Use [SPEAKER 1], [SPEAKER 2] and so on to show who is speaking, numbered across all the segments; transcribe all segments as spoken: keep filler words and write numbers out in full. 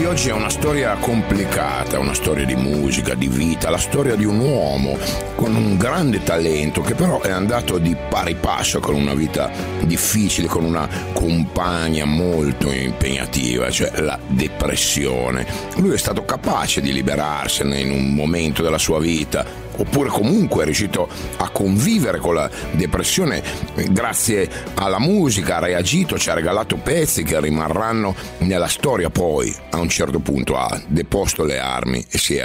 [SPEAKER 1] oggi è una storia complicata, una storia di musica, di vita, la storia di un uomo con un grande talento che però è andato di pari passo con una vita difficile, con una compagna molto impegnativa, cioè la depressione. Lui è stato capace di liberarsene in un momento della sua vita, oppure comunque è riuscito a convivere con la depressione grazie alla musica, ha reagito, ci ha regalato pezzi che rimarranno nella storia. Poi a un certo punto ha deposto le armi e si è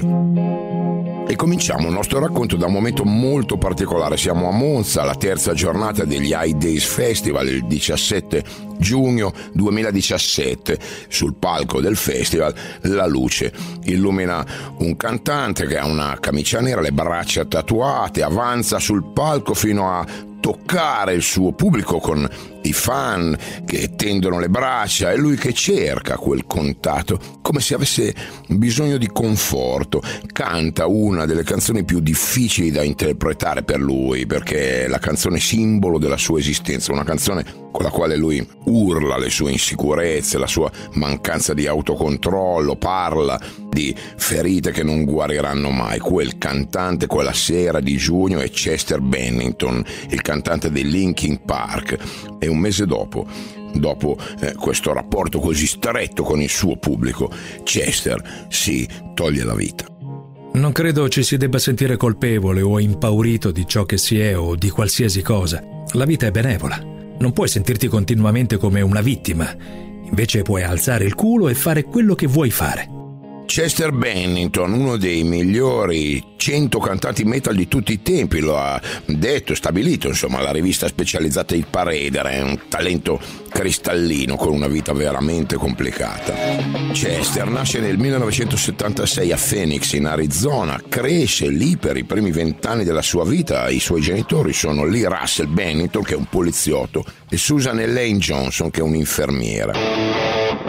[SPEAKER 1] arreso. E cominciamo il nostro racconto da un momento molto particolare. Siamo a Monza, la terza giornata degli High Days Festival, il diciassette giugno duemiladiciassette. Sul palco del festival la luce illumina un cantante che ha una camicia nera, le braccia tatuate, avanza sul palco fino a toccare il suo pubblico con i fan che tendono le braccia e lui che cerca quel contatto come se avesse bisogno di conforto. Canta una delle canzoni più difficili da interpretare per lui, perché è la canzone simbolo della sua esistenza, una canzone con la quale lui urla le sue insicurezze, la sua mancanza di autocontrollo, parla di ferite che non guariranno mai. Quel cantante quella sera di giugno è Chester Bennington, il cantante dei Linkin Park, e un mese dopo dopo eh, questo rapporto così stretto con il suo pubblico, Chester si toglie la vita.
[SPEAKER 2] Non credo ci si debba sentire colpevole o impaurito di ciò che si è o di qualsiasi cosa. La vita è benevola. Non puoi sentirti continuamente come una vittima. Invece puoi alzare il culo e fare quello che vuoi fare.
[SPEAKER 1] Chester Bennington, uno dei migliori cento cantanti metal di tutti i tempi, lo ha detto e stabilito, insomma, la rivista specializzata Il Parade. È un talento cristallino con una vita veramente complicata. Chester nasce nel millenovecentosettantasei a Phoenix, in Arizona, cresce lì per i primi vent'anni della sua vita. I suoi genitori sono Lee Russell Bennington, che è un poliziotto, e Susan Elaine Johnson, che è un'infermiera.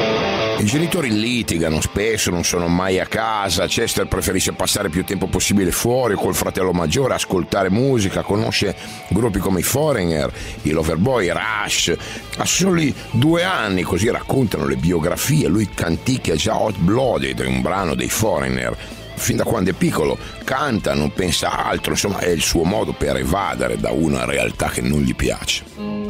[SPEAKER 1] I genitori litigano spesso, non sono mai a casa. Chester preferisce passare più tempo possibile fuori col fratello maggiore, ascoltare musica, conosce gruppi come i Foreigner, i Loverboy, Rush. A soli due anni, così raccontano le biografie, lui canticchia già Hot Blooded, un brano dei Foreigner. Fin da quando è piccolo canta, non pensa a altro, insomma è il suo modo per evadere da una realtà che non gli piace.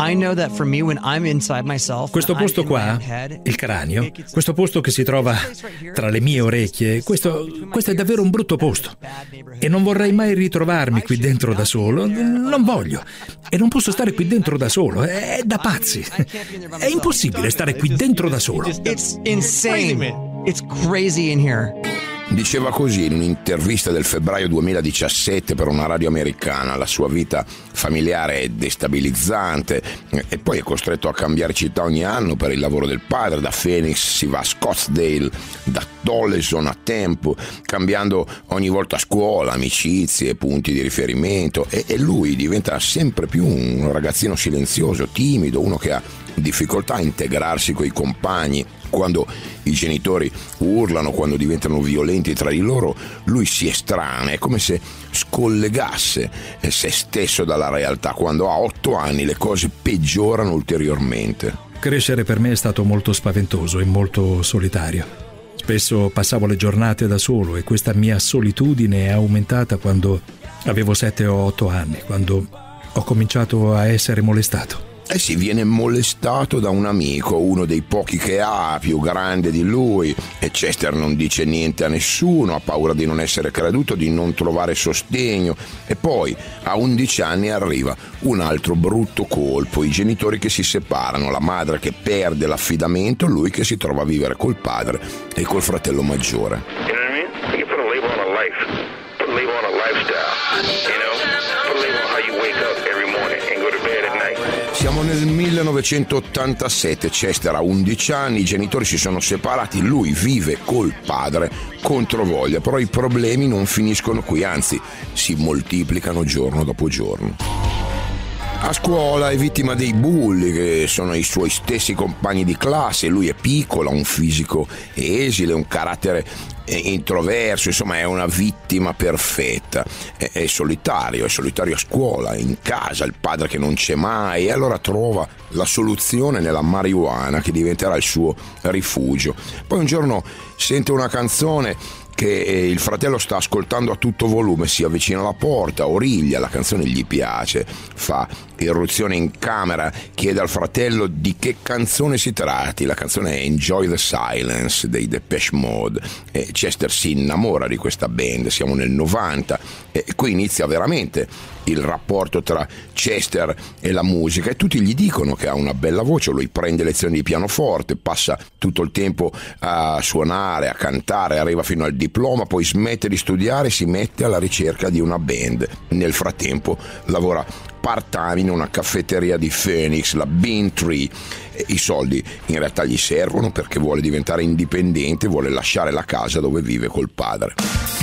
[SPEAKER 2] Questo posto qua, il cranio, questo posto che si trova tra le mie orecchie, questo, questo è davvero un brutto posto. E non vorrei mai ritrovarmi qui dentro da solo, non voglio. E non posso stare qui dentro da solo, è da pazzi. È impossibile stare qui dentro da solo.
[SPEAKER 3] It's insane. It's crazy in here.
[SPEAKER 1] Diceva così in un'intervista del febbraio duemiladiciassette per una radio americana. La sua vita familiare è destabilizzante e poi è costretto a cambiare città ogni anno per il lavoro del padre. Da Phoenix si va a Scottsdale, da Tolleston a Tempo, cambiando ogni volta scuola, amicizie, punti di riferimento, e, e lui diventa sempre più un ragazzino silenzioso, timido, uno che ha difficoltà a integrarsi coi compagni. Quando i genitori urlano, quando diventano violenti tra di loro, lui si estranea, è come se scollegasse se stesso dalla realtà. Quando ha otto anni le cose peggiorano ulteriormente.
[SPEAKER 2] Crescere per me è stato molto spaventoso e molto solitario. Spesso passavo le giornate da solo e questa mia solitudine è aumentata quando avevo sette o otto anni, quando ho cominciato a essere molestato.
[SPEAKER 1] Eh sì, viene molestato da un amico, uno dei pochi che ha, più grande di lui, e Chester non dice niente a nessuno, ha paura di non essere creduto, di non trovare sostegno. E poi a undici anni arriva un altro brutto colpo, i genitori che si separano, la madre che perde l'affidamento, lui che si trova a vivere col padre e col fratello maggiore.
[SPEAKER 4] You know what I mean? You put a label on a life, put a label on a lifestyle, you know? Put a label on how you wake up every morning and go to bed at night.
[SPEAKER 1] Siamo nel millenovecentottantasette, Chester ha undici anni, i genitori si sono separati, lui vive col padre contro voglia, però i problemi non finiscono qui, anzi si moltiplicano giorno dopo giorno. A scuola è vittima dei bulli, che sono i suoi stessi compagni di classe. Lui è piccolo, ha un fisico esile, un carattere introverso, insomma è una vittima perfetta. È, è solitario, è solitario a scuola, in casa, il padre che non c'è mai, e allora trova la soluzione nella marijuana, che diventerà il suo rifugio. Poi un giorno sente una canzone che il fratello sta ascoltando a tutto volume, si avvicina alla porta, origlia, la canzone gli piace, fa irruzione in camera, chiede al fratello di che canzone si tratti. La canzone è Enjoy the Silence dei Depeche Mode, e Chester si innamora di questa band. Siamo nel novanta e qui inizia veramente il rapporto tra Chester e la musica, e tutti gli dicono che ha una bella voce. Lui prende lezioni di pianoforte, passa tutto il tempo a suonare, a cantare, arriva fino al diploma, poi smette di studiare e si mette alla ricerca di una band. Nel frattempo lavora part-time in una caffetteria di Phoenix, la Bean Tree. I soldi in realtà gli servono perché vuole diventare indipendente, vuole lasciare la casa dove vive col padre.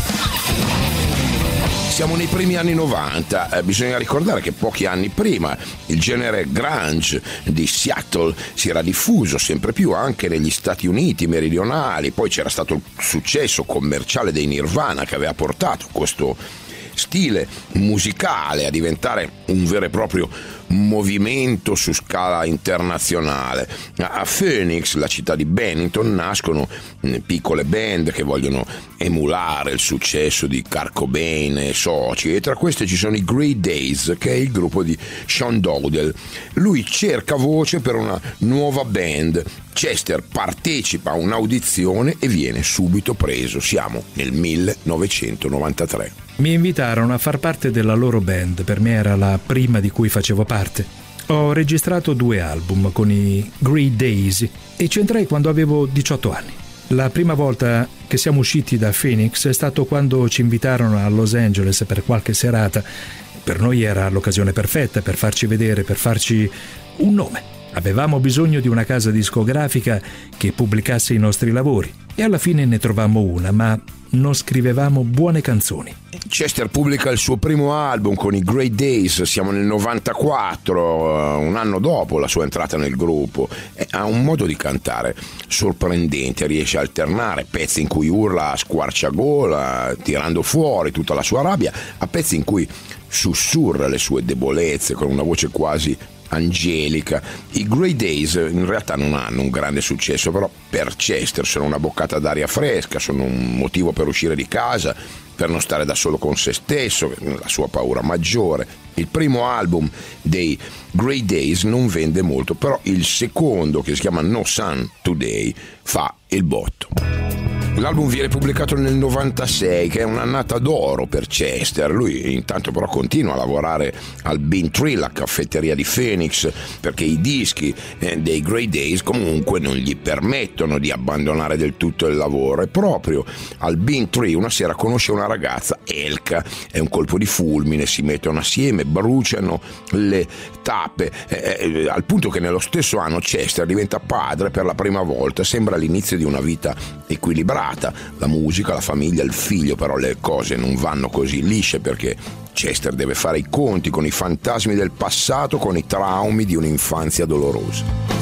[SPEAKER 1] Siamo nei primi anni novanta, eh, bisogna ricordare che pochi anni prima il genere grunge di Seattle si era diffuso sempre più anche negli Stati Uniti meridionali. Poi c'era stato il successo commerciale dei Nirvana, che aveva portato questo stile musicale a diventare un vero e proprio movimento su scala internazionale. A Phoenix, la città di Bennington, nascono piccole band che vogliono emulare il successo di Kurt Cobain e soci, e tra queste ci sono i Grey Days, che è il gruppo di Sean Dowdell. Lui cerca voce per una nuova band. Chester partecipa a un'audizione e viene subito preso. Siamo nel millenovecentonovantatré.
[SPEAKER 2] Mi invitarono a far parte della loro band, per me era la prima di cui facevo parte. Ho registrato due album con i Grey Days e ci entrai quando avevo diciotto anni. La prima volta che siamo usciti da Phoenix è stato quando ci invitarono a Los Angeles per qualche serata. Per noi era l'occasione perfetta per farci vedere, per farci un nome. Avevamo bisogno di una casa discografica che pubblicasse i nostri lavori e alla fine ne trovammo una, ma non scrivevamo buone canzoni.
[SPEAKER 1] Chester pubblica il suo primo album con i Grey Days, siamo nel novantaquattro, un anno dopo la sua entrata nel gruppo, e ha un modo di cantare sorprendente, riesce a alternare pezzi in cui urla a squarciagola, tirando fuori tutta la sua rabbia, a pezzi in cui sussurra le sue debolezze con una voce quasi angelica. I Grey Days in realtà non hanno un grande successo, però per Chester sono una boccata d'aria fresca, sono un motivo per uscire di casa, per non stare da solo con se stesso, la sua paura maggiore. Il primo album dei Grey Days non vende molto, però il secondo, che si chiama No Sun Today, fa il botto. L'album viene pubblicato nel novantasei, che è un'annata d'oro per Chester. Lui intanto però continua a lavorare al Bean Tree, la caffetteria di Phoenix, perché i dischi eh, dei Grey Days comunque non gli permettono di abbandonare del tutto il lavoro. E proprio al Bean Tree una sera conosce una ragazza, Elka, è un colpo di fulmine, si mettono assieme, bruciano le tappe, eh, eh, al punto che nello stesso anno Chester diventa padre per la prima volta. Sembra l'inizio di una vita equilibrata. La musica, la famiglia, il figlio, però le cose non vanno così lisce, perché Chester deve fare i conti con i fantasmi del passato, con i traumi di un'infanzia dolorosa.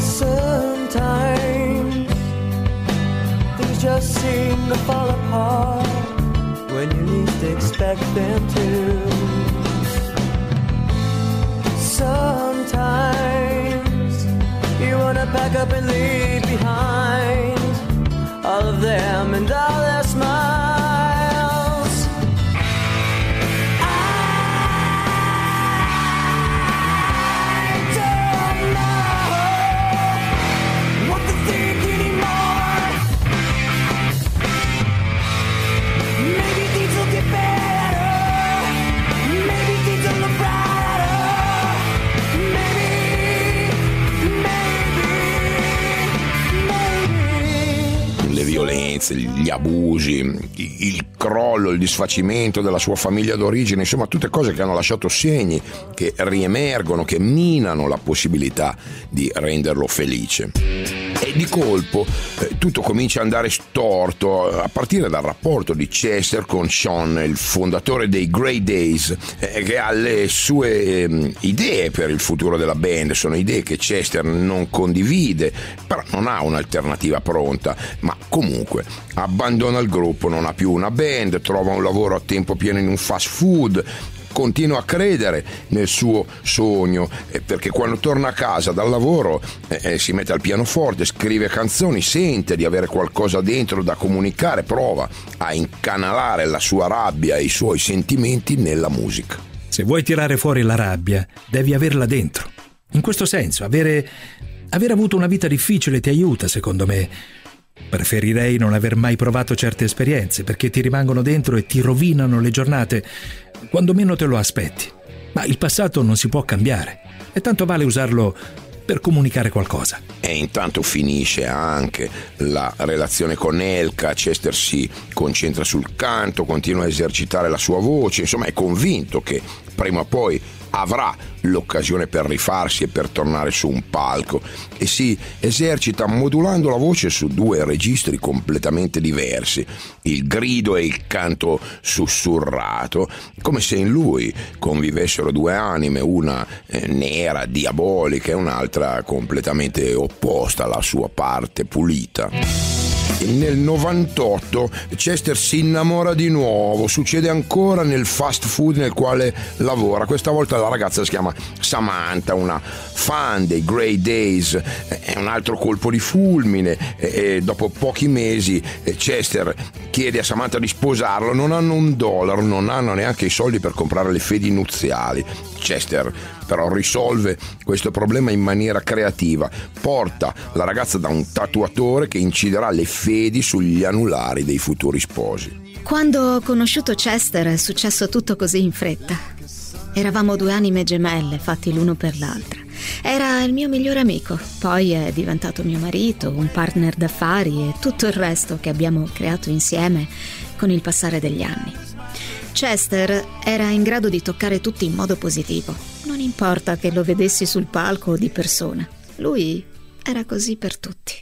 [SPEAKER 1] Sometimes things just seem to fall apart when you least expect them to. Sometimes you wanna pack up and leave behind all of them and all their smiles. I don't know what to think anymore. Maybe things will get better. Maybe things will look brighter. Maybe, maybe. Le violenze, gli abusi, il crollo, il disfacimento della sua famiglia d'origine, insomma tutte cose che hanno lasciato segni, che riemergono, che minano la possibilità di renderlo felice. E di colpo eh, tutto comincia ad andare storto, a partire dal rapporto di Chester con Sean, il fondatore dei Grey Days, eh, che ha le sue eh, idee per il futuro della band. Sono idee che Chester non condivide, però non ha un'alternativa pronta, ma comunque abbandona il gruppo, non ha più una band, trova un lavoro a tempo pieno in un fast food. Continua a credere nel suo sogno, eh, perché quando torna a casa dal lavoro eh, si mette al pianoforte, scrive canzoni, sente di avere qualcosa dentro da comunicare, prova a incanalare la sua rabbia e i suoi sentimenti nella musica.
[SPEAKER 2] Se vuoi tirare fuori la rabbia, devi averla dentro. In questo senso, avere, avere avuto una vita difficile ti aiuta, secondo me. Preferirei non aver mai provato certe esperienze, perché ti rimangono dentro e ti rovinano le giornate quando meno te lo aspetti. Ma il passato non si può cambiare e tanto vale usarlo per comunicare qualcosa.
[SPEAKER 1] E intanto finisce anche la relazione con Elka. Chester si concentra sul canto, continua a esercitare la sua voce, insomma è convinto che prima o poi avrà l'occasione per rifarsi e per tornare su un palco, e si esercita modulando la voce su due registri completamente diversi, il grido e il canto sussurrato, come se in lui convivessero due anime, una eh, nera, diabolica, e un'altra completamente opposta alla sua parte pulita. Nel novantotto Chester si innamora di nuovo, succede ancora nel fast food nel quale lavora. Questa volta la ragazza si chiama Samantha, una fan dei Grey Days. È un altro colpo di fulmine, e dopo pochi mesi Chester chiede a Samantha di sposarlo. Non hanno un dollaro, non hanno neanche i soldi per comprare le fedi nuziali. Chester però risolve questo problema in maniera creativa, porta la ragazza da un tatuatore che inciderà le fedi sugli anulari dei futuri sposi.
[SPEAKER 5] Quando ho conosciuto Chester è successo tutto così in fretta. Eravamo due anime gemelle fatti l'uno per l'altra. Era il mio migliore amico, poi è diventato mio marito, un partner d'affari e tutto il resto che abbiamo creato insieme con il passare degli anni. Chester era in grado di toccare tutti in modo positivo. Non importa che lo vedessi sul palco o di persona. Lui era così per tutti.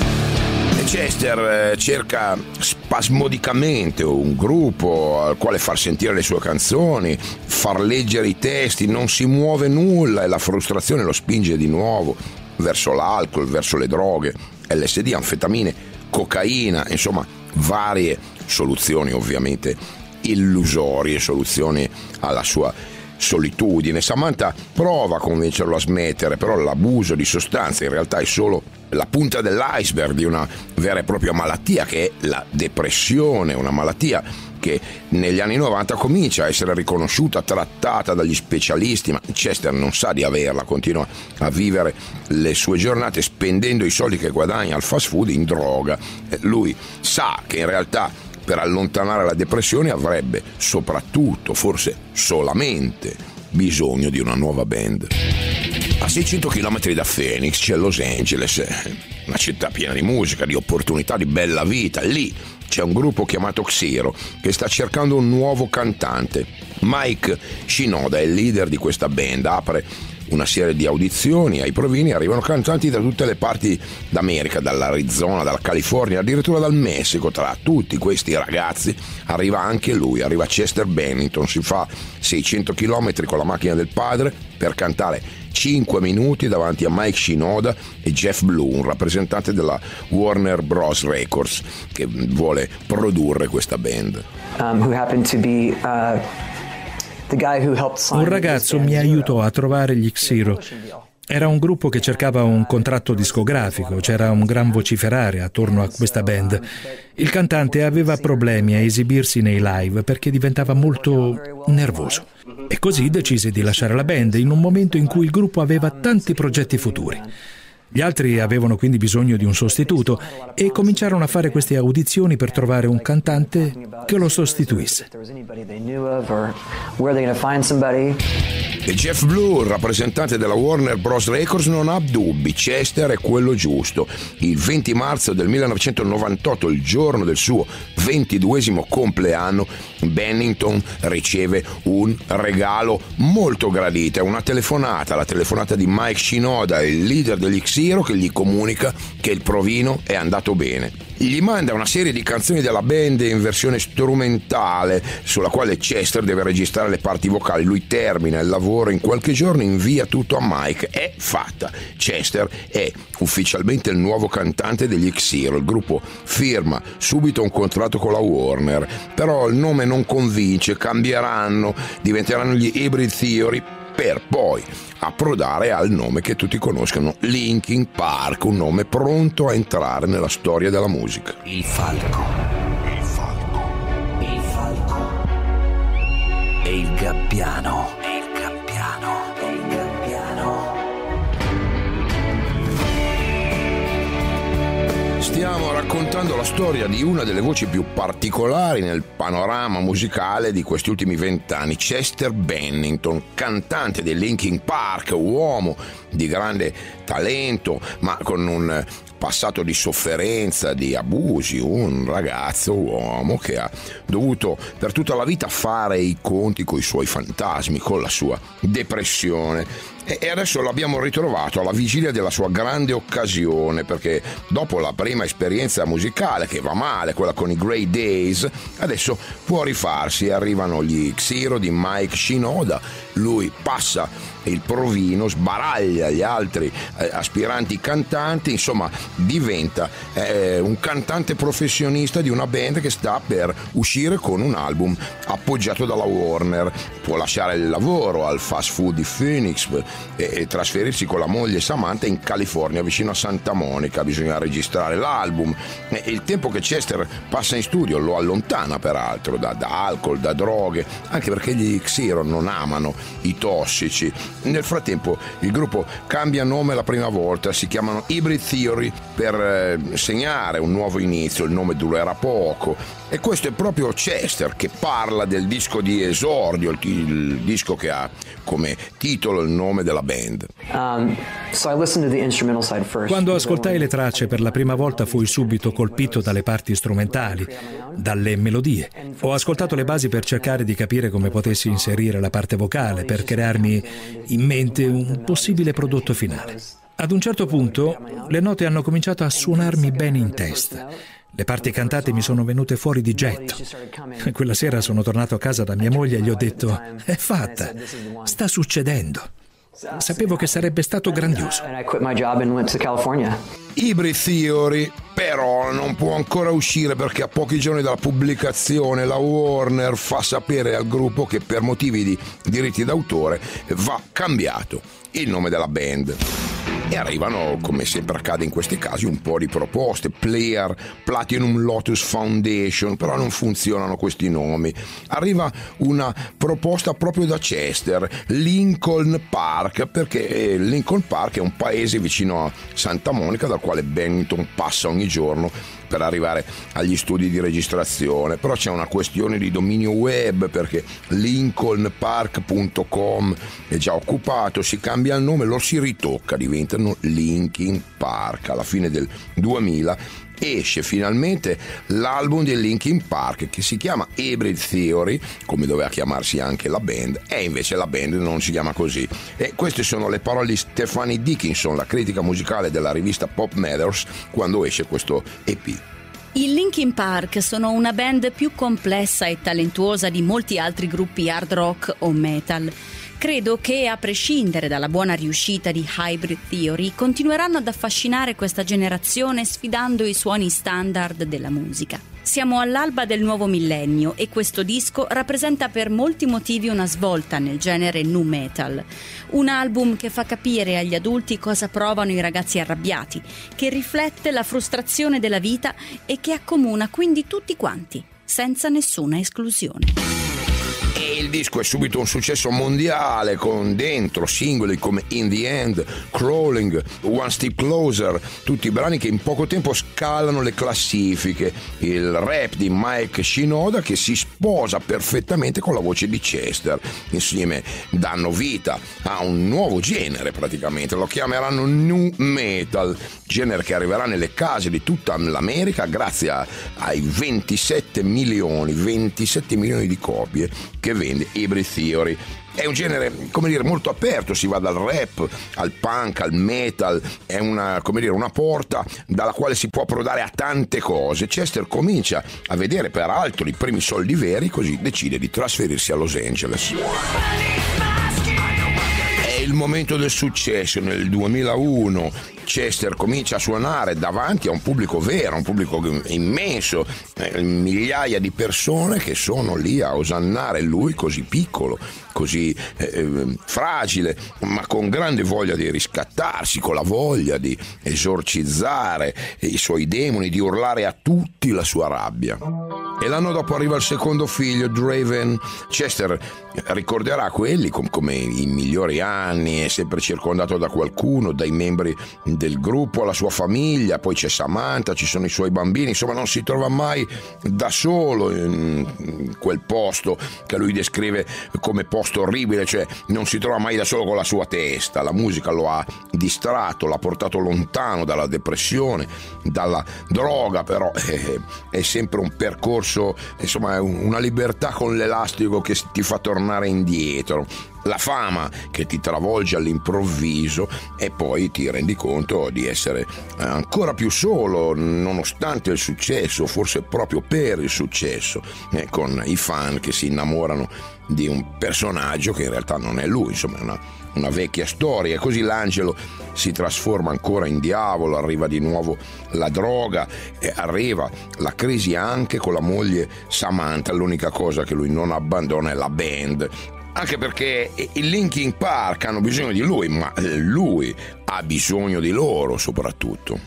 [SPEAKER 1] Chester cerca spasmodicamente un gruppo al quale far sentire le sue canzoni, far leggere i testi, non si muove nulla e la frustrazione lo spinge di nuovo verso l'alcol, verso le droghe, L S D, anfetamine, cocaina, insomma varie soluzioni ovviamente illusorie, soluzioni alla sua solitudine. Samantha prova a convincerlo a smettere, però l'abuso di sostanze in realtà è solo la punta dell'iceberg di una vera e propria malattia, che è la depressione, una malattia che negli anni novanta comincia a essere riconosciuta, trattata dagli specialisti, ma Chester non sa di averla, continua a vivere le sue giornate spendendo i soldi che guadagna al fast food in droga. Lui sa che in realtà per allontanare la depressione avrebbe soprattutto, forse solamente, bisogno di una nuova band. A seicento chilometri da Phoenix c'è Los Angeles, una città piena di musica, di opportunità, di bella vita. Lì c'è un gruppo chiamato Xero che sta cercando un nuovo cantante. Mike Shinoda è il leader di questa band, apre una serie di audizioni, ai provini arrivano cantanti da tutte le parti d'America, dall'Arizona, dalla California, addirittura dal Messico. Tra tutti questi ragazzi arriva anche lui, arriva Chester Bennington, si fa seicento chilometri con la macchina del padre per cantare cinque minuti davanti a Mike Shinoda e Jeff Blue, un rappresentante della Warner Bros. Records che vuole produrre questa band.
[SPEAKER 6] Um, who happened to be, uh...
[SPEAKER 2] Un ragazzo mi aiutò a trovare gli Xero. Era un gruppo che cercava un contratto discografico, c'era un gran vociferare attorno a questa band. Il cantante aveva problemi a esibirsi nei live perché diventava molto nervoso. E così decise di lasciare la band in un momento in cui il gruppo aveva tanti progetti futuri. Gli altri avevano quindi bisogno di un sostituto e cominciarono a fare queste audizioni per trovare un cantante che lo sostituisse.
[SPEAKER 1] E Jeff Blue, il rappresentante della Warner Bros. Records, non ha dubbi, Chester è quello giusto. Il venti marzo del millenovecentonovantotto, il giorno del suo ventiduesimo compleanno, Bennington riceve un regalo molto gradito, è una telefonata, la telefonata di Mike Shinoda, il leader degli X-Hero, che gli comunica che il provino è andato bene. Gli manda una serie di canzoni della band in versione strumentale, sulla quale Chester deve registrare le parti vocali. Lui termina il lavoro in qualche giorno, invia tutto a Mike. È fatta. Chester è ufficialmente il nuovo cantante degli X-Hero. Il gruppo firma subito un contratto con la Warner, però il nome non convince, cambieranno, diventeranno gli Hybrid Theory, per poi approdare al nome che tutti conoscono, Linkin Park, un nome pronto a entrare nella storia della musica.
[SPEAKER 7] Il falco, il falco, il falco e il gabbiano, e il gabbiano, e il gabbiano.
[SPEAKER 1] Stiamo raccontando la storia di una delle voci più particolari nel panorama musicale di questi ultimi vent'anni, Chester Bennington, cantante dei Linkin Park, uomo di grande talento, ma con un passato di sofferenza, di abusi, un ragazzo, uomo che ha dovuto per tutta la vita fare i conti con i suoi fantasmi, con la sua depressione. E adesso l'abbiamo ritrovato alla vigilia della sua grande occasione, perché dopo la prima esperienza musicale, che va male, quella con i Grey Days, adesso può rifarsi. Arrivano gli X-Hero di Mike Shinoda, lui passa il provino, sbaraglia gli altri eh, aspiranti cantanti, insomma diventa eh, un cantante professionista di una band che sta per uscire con un album appoggiato dalla Warner. Può lasciare il lavoro al fast food di Phoenix e, e trasferirsi con la moglie Samantha in California, vicino a Santa Monica. Bisogna registrare l'album e il tempo che Chester passa in studio lo allontana peraltro da, da alcol, da droghe, anche perché gli X-Hero non amano i tossici. Nel frattempo il gruppo cambia nome la prima volta, si chiamano Hybrid Theory per eh, segnare un nuovo inizio. Il nome durerà poco e questo è proprio Chester che parla del disco di esordio, il, il disco che ha come titolo il nome della band.
[SPEAKER 6] Um, so I listened to the instrumental side first.
[SPEAKER 2] Quando ascoltai le tracce per la prima volta fui subito colpito dalle parti strumentali, dalle melodie. Ho ascoltato le basi per cercare di capire come potessi inserire la parte vocale, per crearmi in mente un possibile prodotto finale. Ad un certo punto le note hanno cominciato a suonarmi bene in testa. Le parti cantate mi sono venute fuori di getto. Quella sera sono tornato a casa da mia moglie e gli ho detto: è fatta, sta succedendo. Sapevo che sarebbe stato grandioso.
[SPEAKER 1] Hybrid Theory però non può ancora uscire perché a pochi giorni dalla pubblicazione la Warner fa sapere al gruppo che per motivi di diritti d'autore va cambiato il nome della band. E arrivano, come sempre accade in questi casi, un po' di proposte. Player, Platinum Lotus Foundation, però non funzionano questi nomi. Arriva una proposta proprio da Chester, Lincoln Park, perché Lincoln Park è un paese vicino a Santa Monica dal quale Bennington passa ogni giorno per arrivare agli studi di registrazione. Però c'è una questione di dominio web, perché lincoln park punto com è già occupato, si cambia il nome, lo si ritocca, diventano Linkin Park. Alla fine del duemila esce finalmente l'album di Linkin Park che si chiama Hybrid Theory, come doveva chiamarsi anche la band, e invece la band non si chiama così. E queste sono le parole di Stephanie Dickinson, la critica musicale della rivista Pop Matters, quando esce questo E P.
[SPEAKER 8] I Linkin Park sono una band più complessa e talentuosa di molti altri gruppi hard rock o metal. Credo che, a prescindere dalla buona riuscita di Hybrid Theory, continueranno ad affascinare questa generazione sfidando i suoni standard della musica. Siamo all'alba del nuovo millennio e questo disco rappresenta per molti motivi una svolta nel genere nu metal. Un album che fa capire agli adulti cosa provano i ragazzi arrabbiati, che riflette la frustrazione della vita e che accomuna quindi tutti quanti, senza nessuna esclusione.
[SPEAKER 1] E E il disco è subito un successo mondiale, con dentro singoli come In the End, Crawling, One Step Closer, tutti brani che in poco tempo scalano le classifiche. Il rap di Mike Shinoda che si sposa perfettamente con la voce di Chester, insieme danno vita a un nuovo genere, praticamente lo chiameranno nu metal, genere che arriverà nelle case di tutta l'America grazie a, ai ventisette milioni di copie che vende Hybrid Theory. È un genere, come dire, molto aperto, si va dal rap al punk, al metal, è una, come dire, una porta dalla quale si può approdare a tante cose. Chester comincia a vedere peraltro i primi soldi veri, così decide di trasferirsi a Los Angeles. È il momento del successo. Nel duemilauno Chester comincia a suonare davanti a un pubblico vero, un pubblico immenso, eh, migliaia di persone che sono lì a osannare lui così piccolo, così eh, fragile, ma con grande voglia di riscattarsi, con la voglia di esorcizzare i suoi demoni, di urlare a tutti la sua rabbia. E l'anno dopo arriva il secondo figlio, Draven. Chester ricorderà quelli com- come i migliori anni, è sempre circondato da qualcuno, dai membri del gruppo, la sua famiglia, poi c'è Samantha, ci sono i suoi bambini, insomma non si trova mai da solo in quel posto che lui descrive come posto orribile, cioè non si trova mai da solo con la sua testa. La musica lo ha distratto, l'ha portato lontano dalla depressione, dalla droga, però è, è sempre un percorso, insomma è una libertà con l'elastico che ti fa tornare indietro. La fama che ti travolge all'improvviso e poi ti rendi conto di essere ancora più solo nonostante il successo, forse proprio per il successo, eh, con i fan che si innamorano di un personaggio che in realtà non è lui, insomma è una, una vecchia storia. E così l'angelo si trasforma ancora in diavolo, arriva di nuovo la droga e arriva la crisi anche con la moglie Samantha. L'unica cosa che lui non abbandona è la band, anche perché i Linkin Park hanno bisogno di lui, ma lui ha bisogno di loro soprattutto.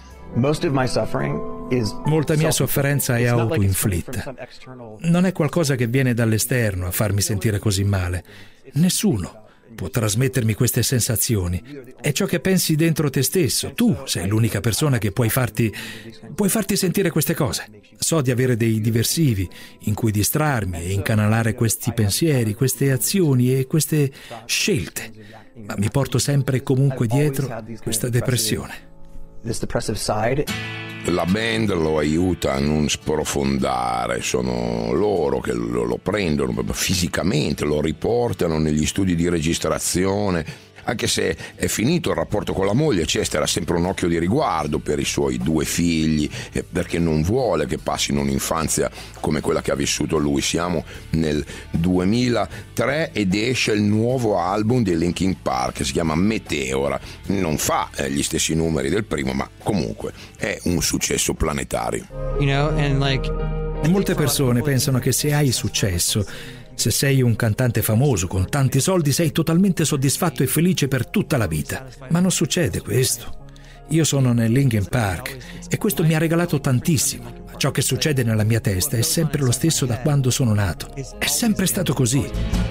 [SPEAKER 2] Molta mia sofferenza è autoinflitta. Non è qualcosa che viene dall'esterno a farmi sentire così male. Nessuno può trasmettermi queste sensazioni. È ciò che pensi dentro te stesso. Tu sei l'unica persona che puoi farti, puoi farti sentire queste cose. So di avere dei diversivi in cui distrarmi e incanalare questi pensieri, queste azioni e queste scelte, ma mi porto sempre e comunque dietro questa depressione.
[SPEAKER 1] La band lo aiuta a non sprofondare, sono loro che lo, lo prendono fisicamente, lo riportano negli studi di registrazione. Anche se è finito il rapporto con la moglie, Chester ha sempre un occhio di riguardo per i suoi due figli, perché non vuole che passino un'infanzia come quella che ha vissuto lui. Siamo nel duemilatré ed esce il nuovo album dei Linkin Park, che si chiama Meteora. Non fa gli stessi numeri del primo, ma comunque è un successo planetario.
[SPEAKER 3] You know, and like...
[SPEAKER 2] Molte persone pensano che se hai successo, se sei un cantante famoso con tanti soldi, sei totalmente soddisfatto e felice per tutta la vita. Ma non succede questo. Io sono nel Linkin Park e questo mi ha regalato tantissimo. Ma ciò che succede nella mia testa è sempre lo stesso da quando sono nato. È sempre stato così.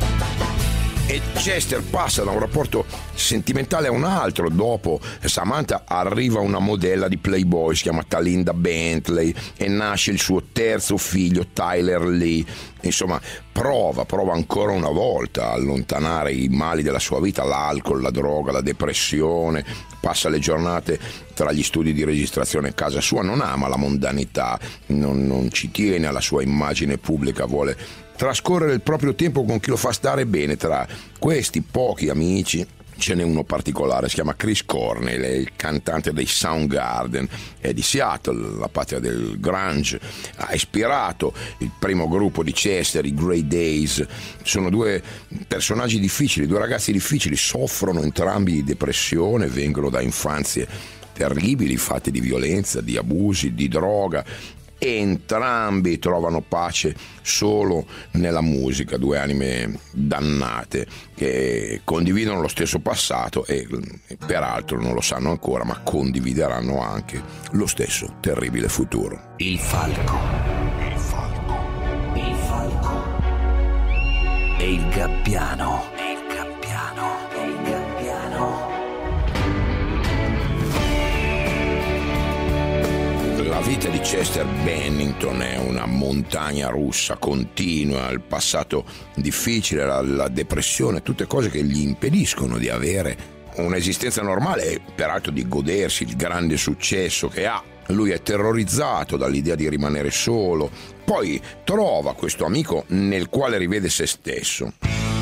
[SPEAKER 1] E Chester passa da un rapporto sentimentale a un altro. Dopo Samantha arriva una modella di Playboy, si chiama Talinda Bentley, e nasce il suo terzo figlio, Tyler Lee. Insomma, prova, prova ancora una volta a allontanare i mali della sua vita, l'alcol, la droga, la depressione. Passa le giornate tra gli studi di registrazione a casa sua, non ama la mondanità, non, non ci tiene alla sua immagine pubblica, vuole trascorrere il proprio tempo con chi lo fa stare bene. Tra questi pochi amici ce n'è uno particolare, si chiama Chris Cornell, è il cantante dei Soundgarden, è di Seattle, la patria del grunge, ha ispirato il primo gruppo di Chester, i Grey Days. Sono due personaggi difficili, due ragazzi difficili, soffrono entrambi di depressione, vengono da infanzie terribili, fatte di violenza, di abusi, di droga. E entrambi trovano pace solo nella musica, due anime dannate che condividono lo stesso passato e, e peraltro non lo sanno ancora, ma condivideranno anche lo stesso terribile futuro.
[SPEAKER 7] Il falco, il falco, il falco e il
[SPEAKER 1] di Chester Bennington è una montagna russa continua, il passato difficile, la, la depressione, tutte cose che gli impediscono di avere un'esistenza normale e peraltro di godersi il grande successo che ha. Lui è terrorizzato dall'idea di rimanere solo, poi trova questo amico nel quale rivede se stesso.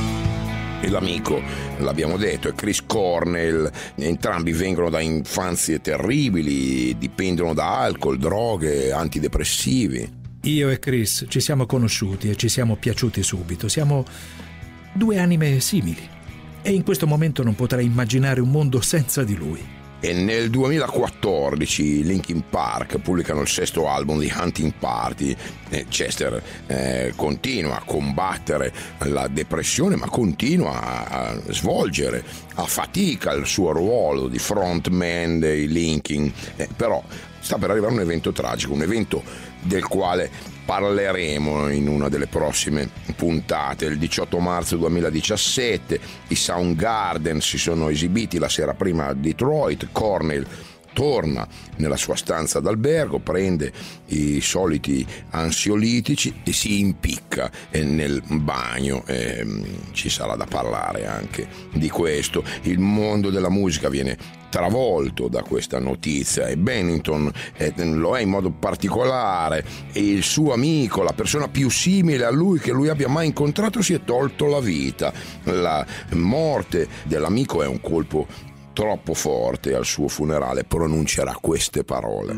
[SPEAKER 1] E l'amico, l'abbiamo detto, è Chris Cornell. Entrambi vengono da infanzie terribili, dipendono da alcol, droghe, antidepressivi.
[SPEAKER 2] Io e Chris ci siamo conosciuti e ci siamo piaciuti subito. Siamo due anime simili e in questo momento non potrei immaginare un mondo senza di lui.
[SPEAKER 1] E nel duemilaquattordici i Linkin Park pubblicano il sesto album di Hunting Party. E Chester eh, continua a combattere la depressione, ma continua a, a svolgere a fatica il suo ruolo di frontman dei Linkin. Eh, però sta per arrivare un evento tragico, un evento del quale parleremo in una delle prossime puntate. Il diciotto marzo duemiladiciassette i Soundgarden si sono esibiti la sera prima a Detroit. Cornell torna nella sua stanza d'albergo, prende i soliti ansiolitici e si impicca nel bagno. E ci sarà da parlare anche di questo. Il mondo della musica viene travolto da questa notizia e Bennington eh, lo è in modo particolare, e il suo amico, la persona più simile a lui che lui abbia mai incontrato, si è tolto la vita. La morte dell'amico è un colpo troppo forte. Al suo funerale pronuncerà queste parole: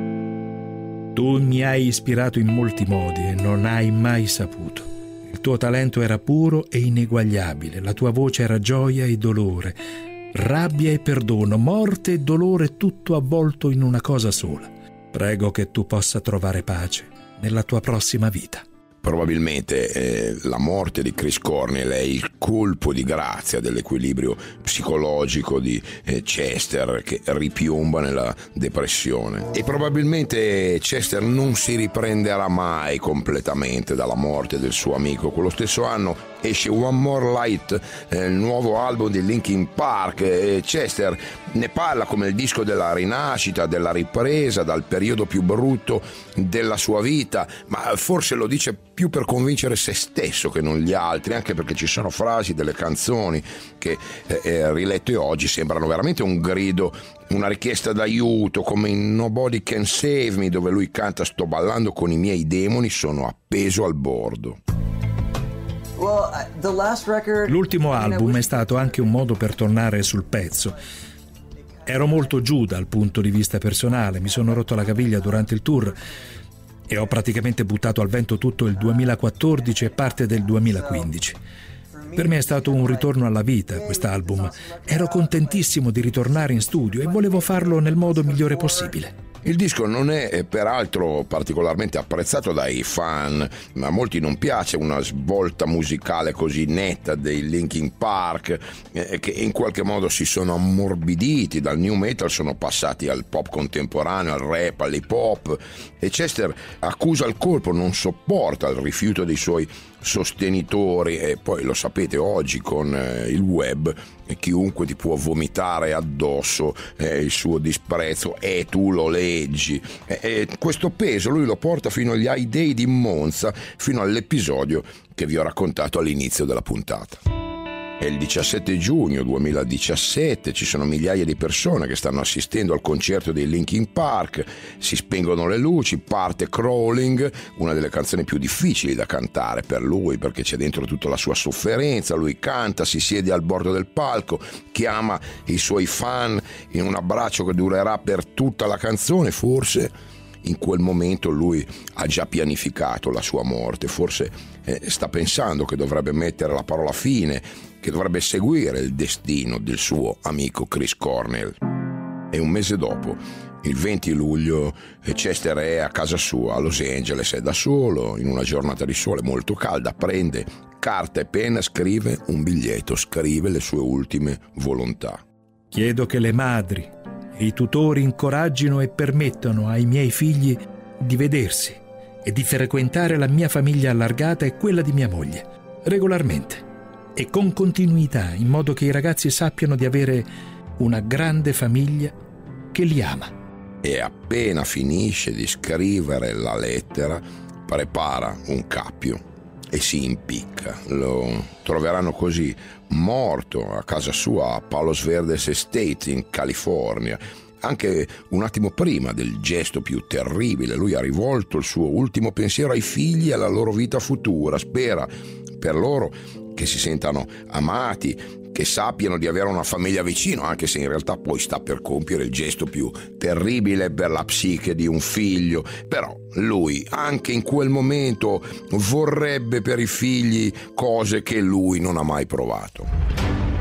[SPEAKER 2] tu mi hai ispirato in molti modi e non hai mai saputo. Il tuo talento era puro e ineguagliabile, la tua voce era gioia e dolore, rabbia e perdono, morte e dolore, tutto avvolto in una cosa sola. Prego che tu possa trovare pace nella tua prossima vita.
[SPEAKER 1] Probabilmente eh, la morte di Chris Cornell è il colpo di grazia dell'equilibrio psicologico di eh, Chester, che ripiomba nella depressione. E probabilmente Chester non si riprenderà mai completamente dalla morte del suo amico. Quello stesso anno esce One More Light, eh, il nuovo album di Linkin Park, e Chester ne parla come il disco della rinascita, della ripresa dal periodo più brutto della sua vita, ma forse lo dice più per convincere se stesso che non gli altri, anche perché ci sono frasi delle canzoni che eh, rilette oggi sembrano veramente un grido, una richiesta d'aiuto, come in Nobody Can Save Me, dove lui canta: sto ballando con i miei demoni, sono appeso al bordo.
[SPEAKER 2] L'ultimo album è stato anche un modo per tornare sul pezzo. Ero molto giù dal punto di vista personale, mi sono rotto la caviglia durante il tour e ho praticamente buttato al vento tutto il duemilaquattordici e parte del duemilaquindici. Per me è stato un ritorno alla vita quest'album. Ero contentissimo di ritornare in studio e volevo farlo nel modo migliore possibile.
[SPEAKER 1] Il disco non è peraltro particolarmente apprezzato dai fan, ma a molti non piace una svolta musicale così netta dei Linkin Park, eh, che in qualche modo si sono ammorbiditi dal new metal, sono passati al pop contemporaneo, al rap, all'hip hop, e Chester accusa il colpo, non sopporta il rifiuto dei suoi sostenitori. E poi lo sapete, oggi con eh, il web eh, chiunque ti può vomitare addosso eh, il suo disprezzo e tu lo leggi, e, e questo peso lui lo porta fino agli High Day di Monza, fino all'episodio che vi ho raccontato all'inizio della puntata. È il diciassette giugno duemiladiciassette, ci sono migliaia di persone che stanno assistendo al concerto dei Linkin Park, si spengono le luci, parte Crawling, una delle canzoni più difficili da cantare per lui perché c'è dentro tutta la sua sofferenza. Lui canta, si siede al bordo del palco, chiama i suoi fan in un abbraccio che durerà per tutta la canzone. Forse in quel momento lui ha già pianificato la sua morte, forse eh, sta pensando che dovrebbe mettere la parola fine, che dovrebbe seguire il destino del suo amico Chris Cornell. E un mese dopo, il venti luglio, Chester è a casa sua a Los Angeles, è da solo, in una giornata di sole molto calda, prende carta e penna, scrive un biglietto, scrive le sue ultime volontà.
[SPEAKER 2] Chiedo che le madri e i tutori incoraggino e permettano ai miei figli di vedersi e di frequentare la mia famiglia allargata e quella di mia moglie, regolarmente e con continuità, in modo che i ragazzi sappiano di avere una grande famiglia che li ama.
[SPEAKER 1] e appena finisce di scrivere la lettera prepara un cappio e si impicca. Lo troveranno così morto a casa sua a Palos Verdes Estate in California. Anche un attimo prima del gesto più terribile, lui ha rivolto il suo ultimo pensiero ai figli e alla loro vita futura. Spera per loro che si sentano amati, che sappiano di avere una famiglia vicino, anche se in realtà poi sta per compiere il gesto più terribile per la psiche di un figlio. Però lui, anche in quel momento, vorrebbe per i figli cose che lui non ha mai provato.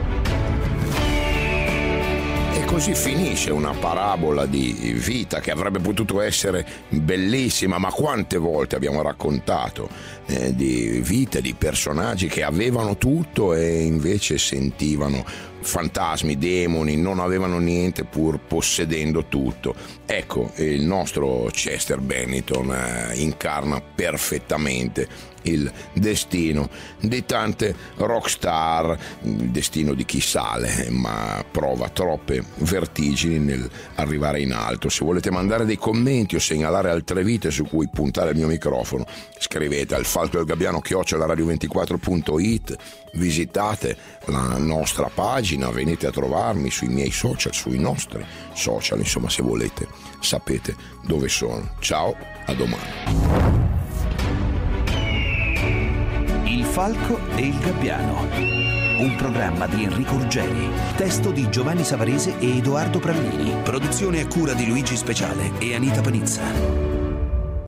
[SPEAKER 1] Così finisce una parabola di vita che avrebbe potuto essere bellissima, ma quante volte abbiamo raccontato eh, di vite, di personaggi che avevano tutto e invece sentivano fantasmi, demoni, non avevano niente pur possedendo tutto. Ecco, il nostro Chester Bennington eh, incarna perfettamente il destino di tante rockstar, il destino di chi sale ma prova troppe vertigini nel arrivare in alto. Se volete mandare dei commenti o segnalare altre vite su cui puntare il mio microfono, scrivete al falco del gabbiano chiocciola radio ventiquattro punto it, visitate la nostra pagina, venite a trovarmi sui miei social, sui nostri social, insomma, se volete sapete dove sono. Ciao, a domani.
[SPEAKER 7] Il Falco e il Gabbiano, un programma di Enrico Ruggeri, testo di Giovanni Savarese e Edoardo Prallini, produzione a cura di Luigi Speciale e Anita Panizza.